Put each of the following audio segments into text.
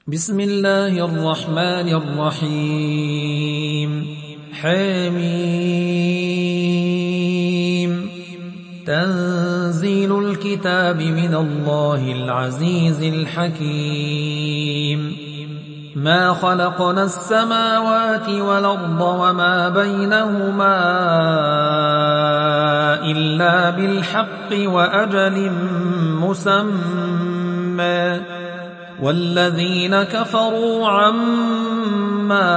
بسم الله الرحمن الرحيم حميم تنزيل الكتاب من الله العزيز الحكيم ما خلقنا السماوات والأرض وما بينهما إلا بالحق وأجل مسمى والذين كفروا عما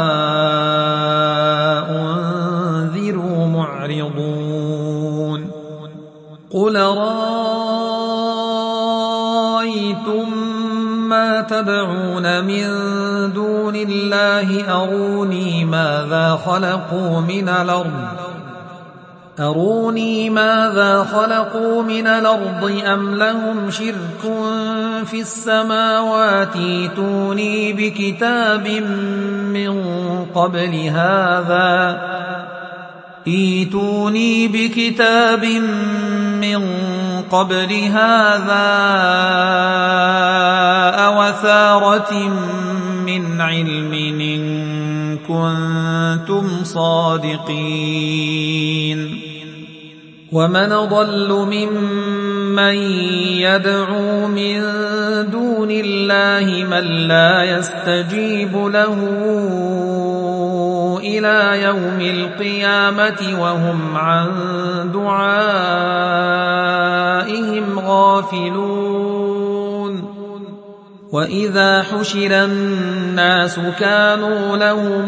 أنذروا معرضون قل رأيتم ما تدعون من دون الله أروني ماذا خلقوا من الأرض أم لهم شرك في السماوات ائتوني بكتاب من قبل هذا أو أثارة من علم إن كنتم صادقين ومن أضل ممن يدعو من دون الله من لا يستجيب له إلى يوم القيامة وهم عن دعائهم غافلون وإذا حشر الناس كانوا لهم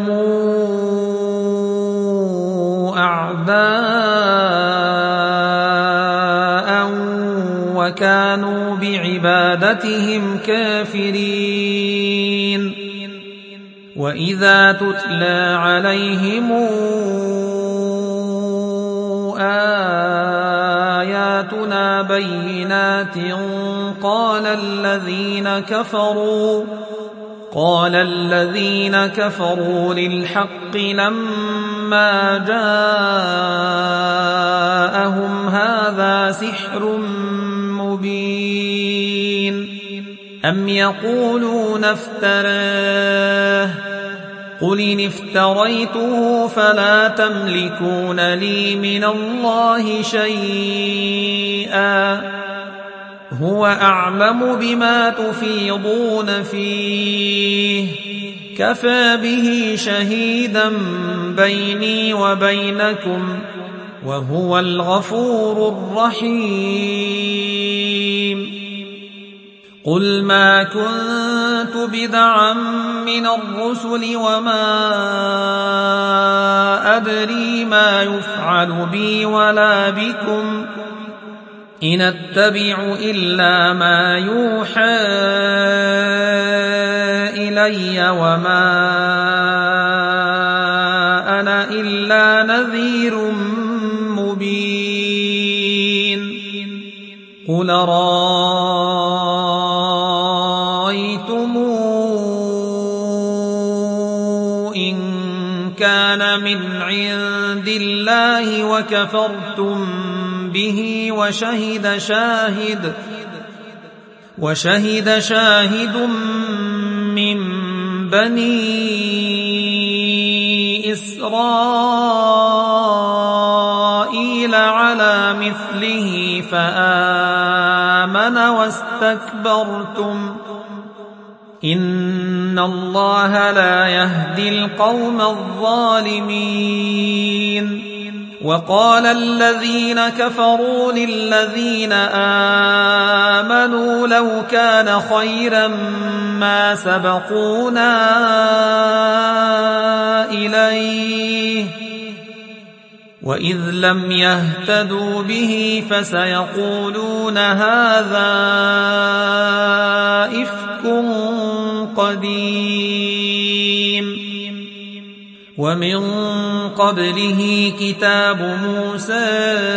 أعداء وكانوا بعبادتهم كافرين وإذا تتلى عليهم آياتنا بينات قال الذين كفروا للحق لما جاءهم هذا سحر مبين أم يقولون افتراه قل إن افتريته فلا تملكون لي من الله شيئا هو أعلم بما تفيضون فيه كفى به شهيدا بيني وبينكم وهو الغفور الرحيم قل ما كنت بدعا من الرسل وما أدري ما يفعل بي ولا بكم إن أتبع إلا ما يوحى إلي وما أنا إلا نذير مبين قل رأيتم إن كان من عند الله وكفرتم به وشهد شاهد من بني إسرائيل على مثله فآمن واستكبرتم إن الله لا يهدي القوم الظالمين وقال الذين كفروا للذين آمنوا لو كان خيرا ما سبقونا إليه وإذ لم يهتدوا به فسيقولون هذا إفك قديم ومن قبله كتاب موسى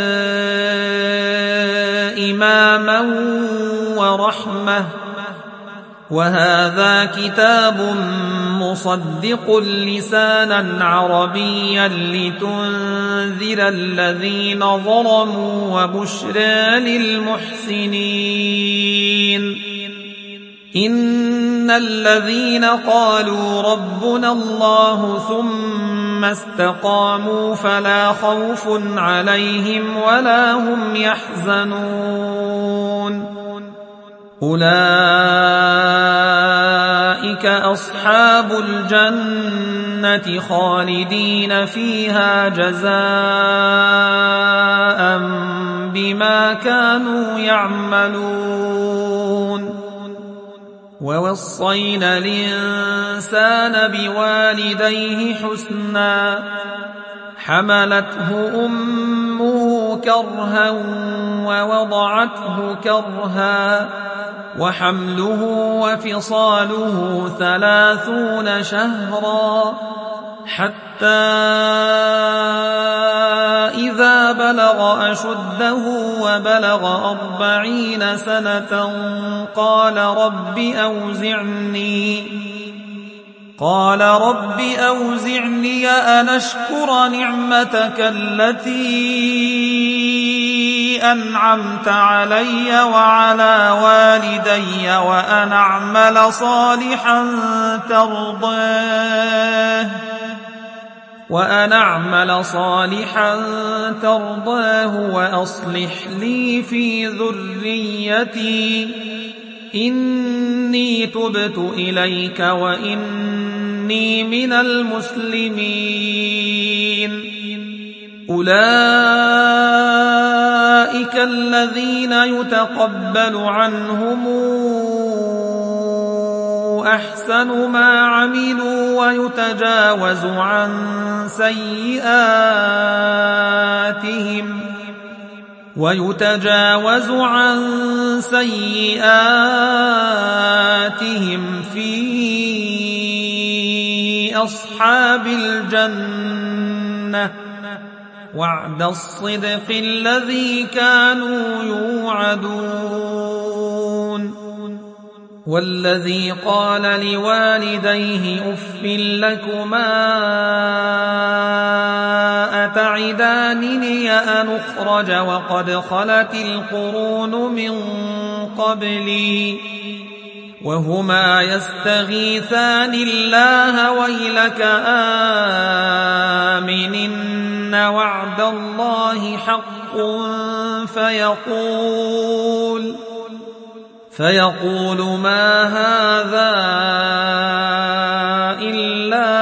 إماما ورحمة وهذا كتاب مصدق لسانا عربيا لتنذر الذين ظلموا وبشرى للمحسنين إن الذين قالوا ربنا الله ثم استقاموا فلا خوف عليهم ولا هم يحزنون أولئك أصحاب الجنة خالدين فيها جزاء بما كانوا يعملون ووصينا الإنسان بوالديه حسنا حملته أمه كرها ووضعته كرها وحمله وفصاله 30 شهرا حتى إذا بلغ أشده وبلغ 40 سنة قال رب أوزعني أن أشكر نعمتك التي أنعمت علي وعلى والدي وأن أعمل صالحا ترضاه وأصلح لي في ذريتي إني تبت إليك وإني من المسلمين أولئك الذين يتقبل عنهم أحسن ما عملوا ويتجاوز عن سيئاتهم في أصحاب الجنة وعد الصدق الذي كانوا يوعدون والذي قال لوالديه أف لكما أتعدانني أن أخرج وقد خلت القرون من قبلي وهما يستغيثان الله ويلك آمن إن وعد الله حق فيقول ما هذا إلا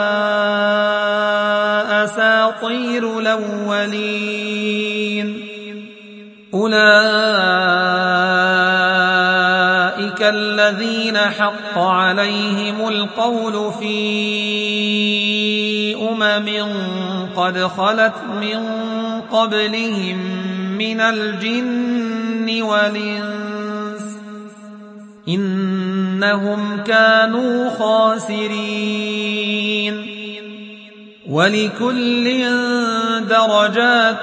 أساطير الأولين أولئك الذين حق عليهم القول في قد خلت من قبلهم من الجن والإنس إنهم كانوا خاسرين ولكل درجات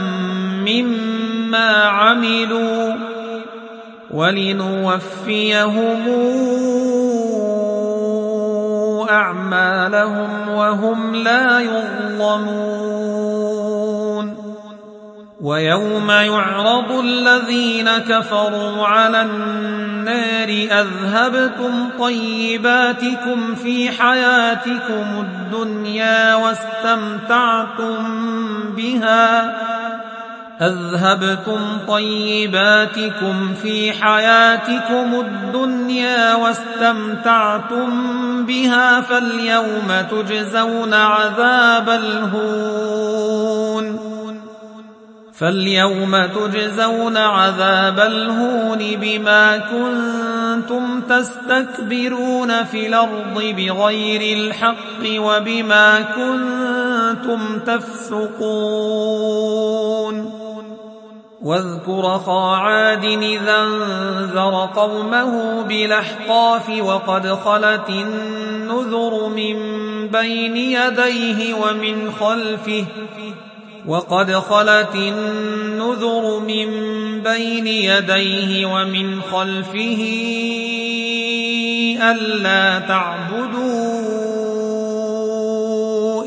مما عملوا ولنوفيهم أعمالهم وهم لا يظلمون ويوم يعرض الذين كفروا على النار أذهبتم طيباتكم في حياتكم الدنيا واستمتعتم بها فاليوم تجزون عذاب الهون بما كنتم تستكبرون في الأرض بغير الحق وبما كنتم تفسقون واذكر أخا عاد إذا أنذر قومه بالأحقاف وقد خلت النذر من بين يديه ومن خلفه ألا تعبدوا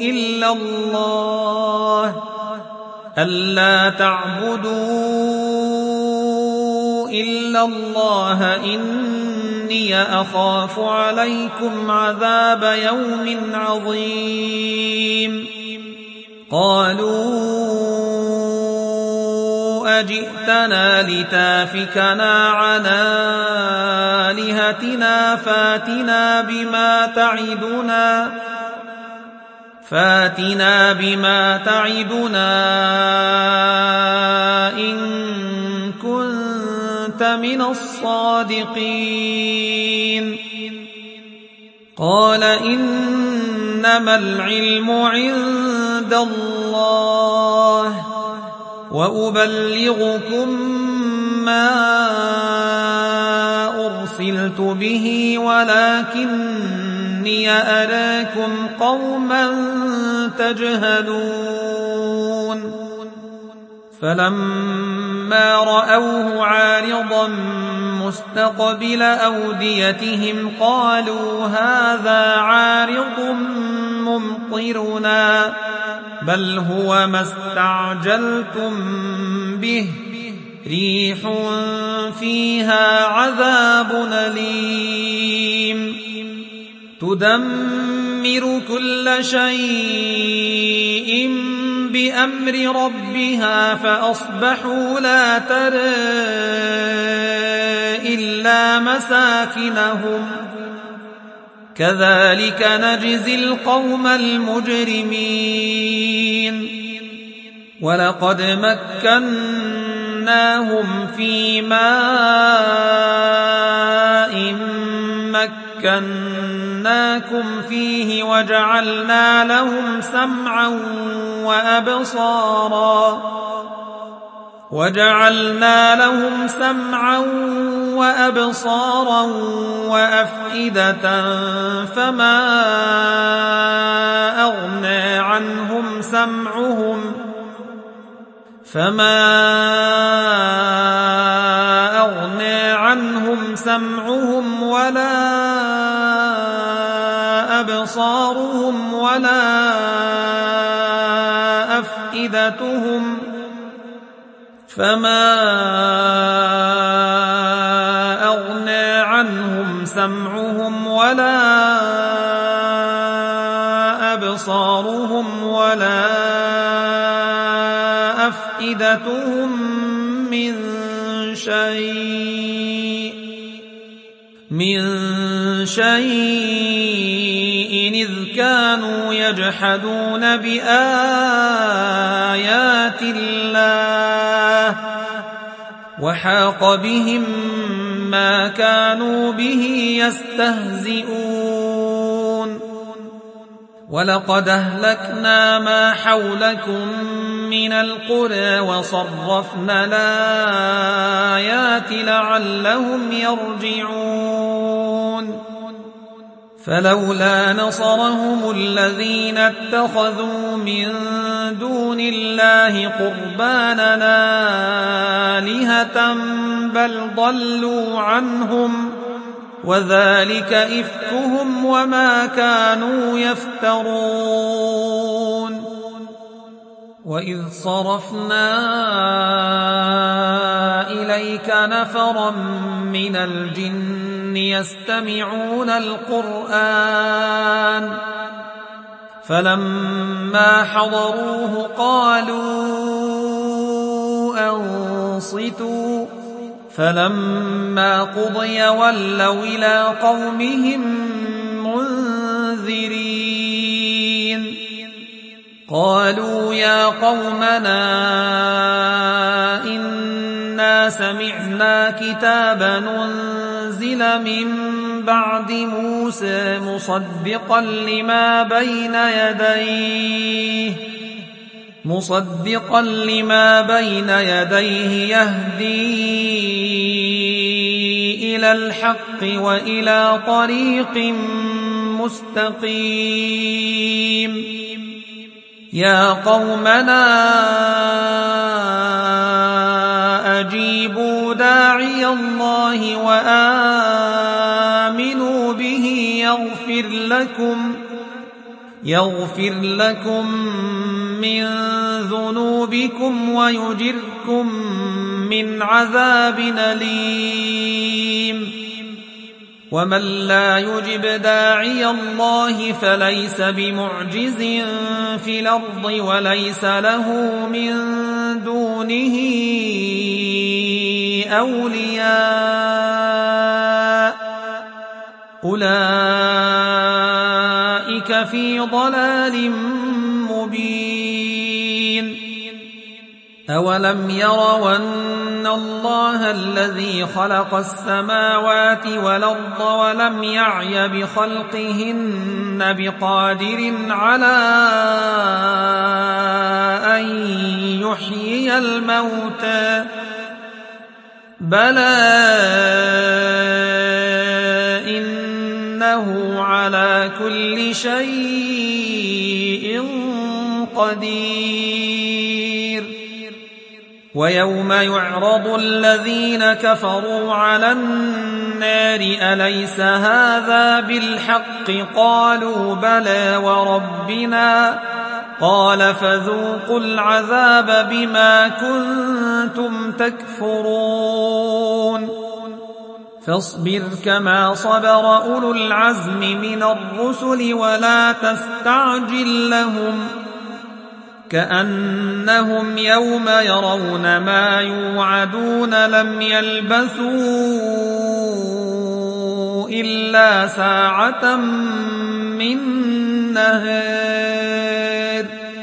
إلا الله إني أخاف عليكم عذاب يوم عظيم قالوا أجئتنا لتافكنا عن آلهتنا فاتنا بما تعدنا إن كنت من الصادقين قال إنما العلم عند الله وأبلغكم ما أرسلت به ولكني أراكم قوما تجهلون فلما رأوه عارضا مستقبل أوديتهم قالوا هذا عارض ممطرنا بل هو ما استعجلتم به ريح فيها عذاب أليم تدمر كل شيء بأمر ربها فأصبحوا لا ترى إلا مساكنهم كذلك نجزي القوم المجرمين ولقد مكناهم في ماء مكناكم فيه وجعلنا لهم سمعا وأبصارا وأفئدة فما أغنى عنهم سمعهم ولا أبصارهم ولا أفئدتهم من شيء إذ كانوا يجحدون بآيات الله وحاق بهم ما كانوا به يستهزئون ولقد أهلكنا ما حولكم من القرى وصرفنا الآيات لعلهم يرجعون فلولا نصرهم الذين اتخذوا من دون الله قربانا آلهة بل ضلوا عنهم وذلك إفكهم وما كانوا يفترون وإذ صرفنا إليك نفرا من الجن يستمعون القرآن فلما حضروه قالوا أنصتوا فلما قضي ولوا إلى قومهم منذرين قالوا يا قومنا إنا سمعنا كتابا أنزل من بعد موسى مصدقا لما بين يديه يهدي إلى الحق وإلى طريق مستقيم يا قومنا أجيبوا داعي الله وآمنوا به يغفر لكم من ذنوبكم ويجركم من عذاب أليم ومن لا يجب داعي الله فليس بمعجز في الأرض وليس له من دونه أولياء أولئك في ضلال مبين أولم يروا أن الله الذي خلق السماوات والأرض ولم يعي بخلقهن بقادر على أن يحيي الموتى بلى إنه على كل شيء قدير ويوم يعرض الذين كفروا على النار أليس هذا بالحق قالوا بلى وربنا قال فذوقوا العذاب بما كنتم تكفرون فاصبر كما صبر أولو العزم من الرسل ولا تستعجل لهم كأنهم يوم يرون ما يوعدون لم يلبثوا إلا ساعة من نهار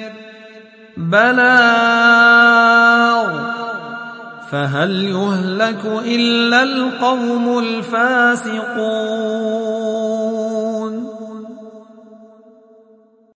بلاغ فهل يهلك إلا القوم الفاسقون